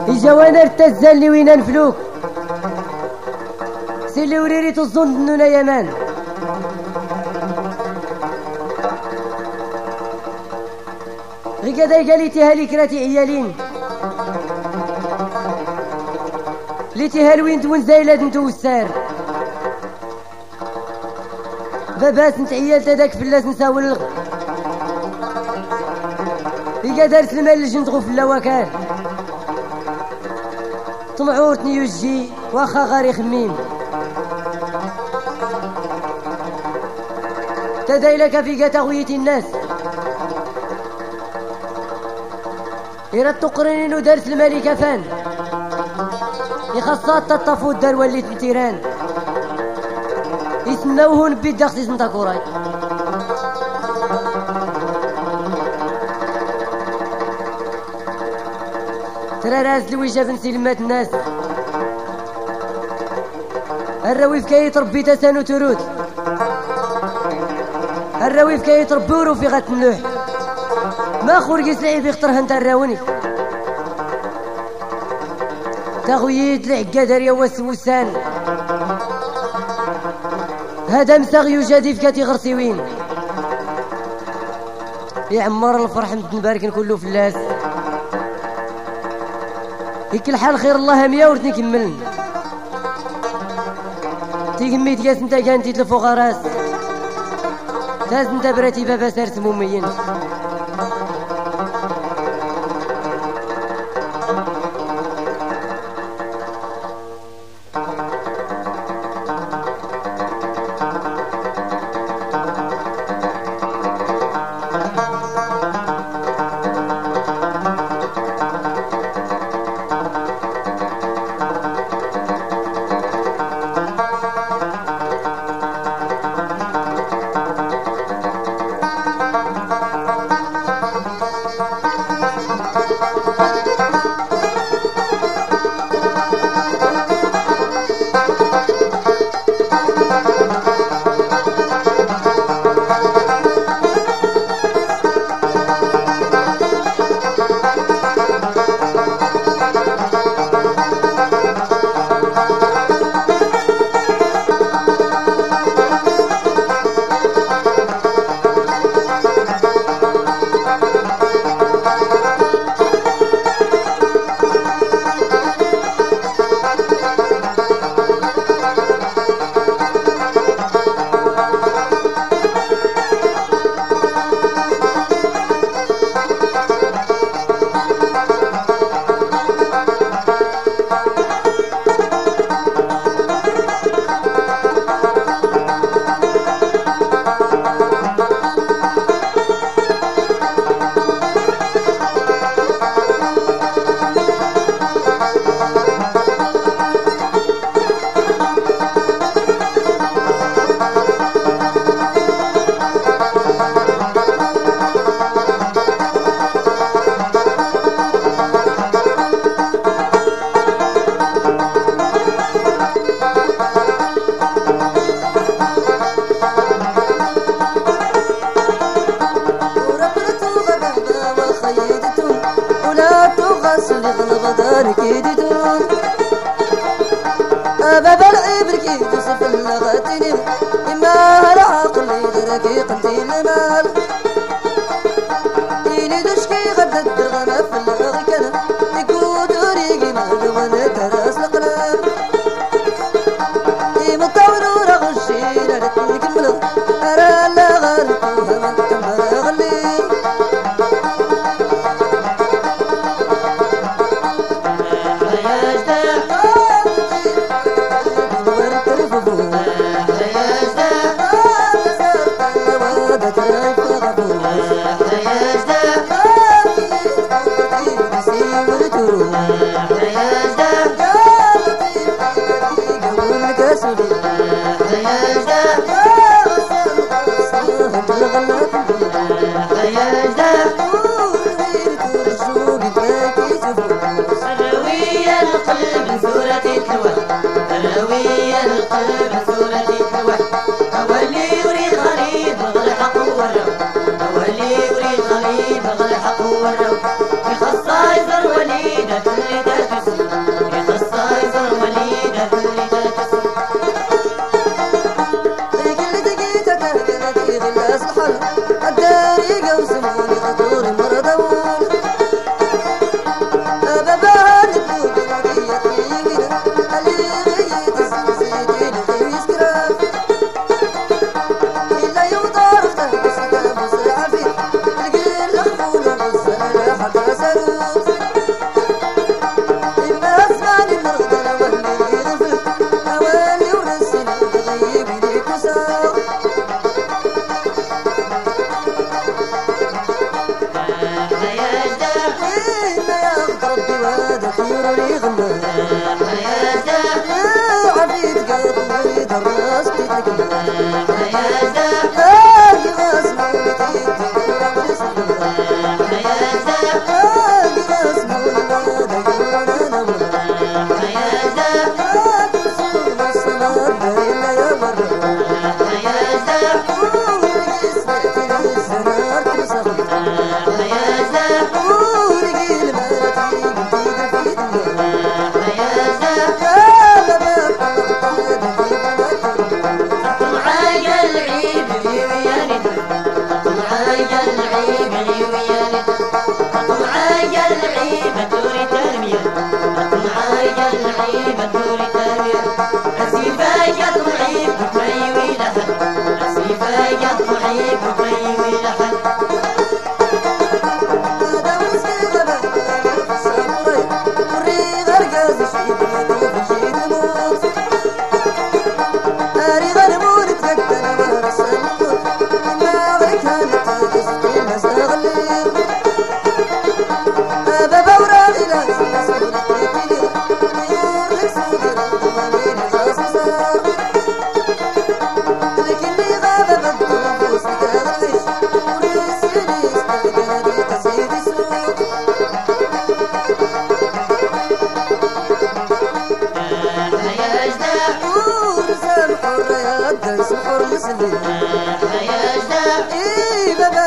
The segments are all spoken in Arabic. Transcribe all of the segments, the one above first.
إجوانا ارتزلني وين نفلوك سي اللي وريري تظن اننا يمان غي كذا قاليتي هالي كراتي عيالين ليتي هالوين دون زايلات نتو السار باباس نت عيالت هذاك فلاس نساول الغ غي دارت المال اللي جنتغو في اللواكان طمعورتني يجي واخا غاري خميم تدايلك في قتاوية الناس إراد تقرنين ودارت الملكة فان يخصات تطفو الدار وليت بتيران يسناوهن بيداخسيس نتا كوراي ترى راس لويجا بن سلمات الناس الرويف كي يتربي تسانو ترود الرويف كي يتربي ورو في غات النوح ما خورقيس لعيب يخترها انت الراوني تغويد العقادر يا وسوسان هذا مساغ يجادي في كاتي غرسيوين يعمر الفرح متنباركن كله فلاس هيك الحال خير الله مية ورثني كملن تيكميت كاس نتا كانتي الفقراس تاز نتا براتي بابا سارت موميين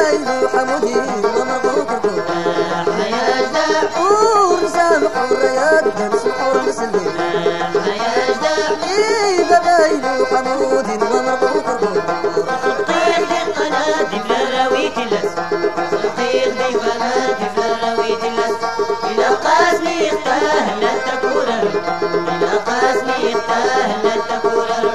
بقايل وحمودي ومربوط الكون يا أجدع ونسامح الرياض نسمح ونسلي يا أجدع بقايل وحمودي ومربوط الكون طير للقنادم لراويت اللس طير لي قنادم لراويت اللس إلى قاسني يختاهل لا تكورر إلى قاسني يختاهل لا تكورر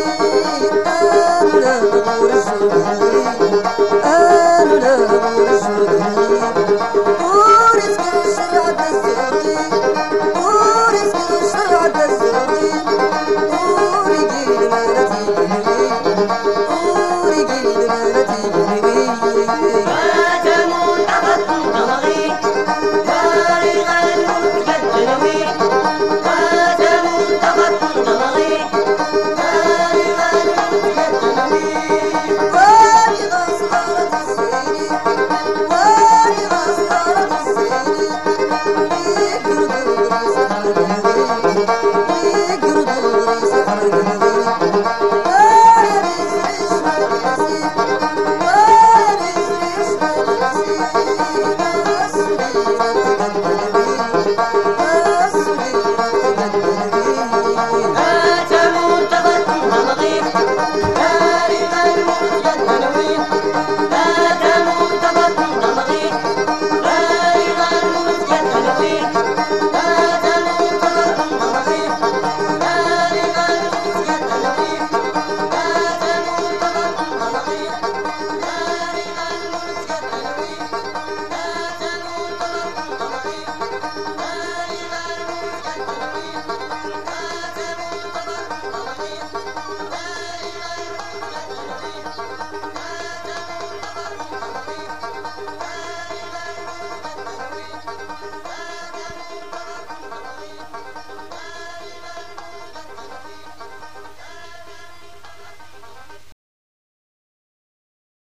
أنا لا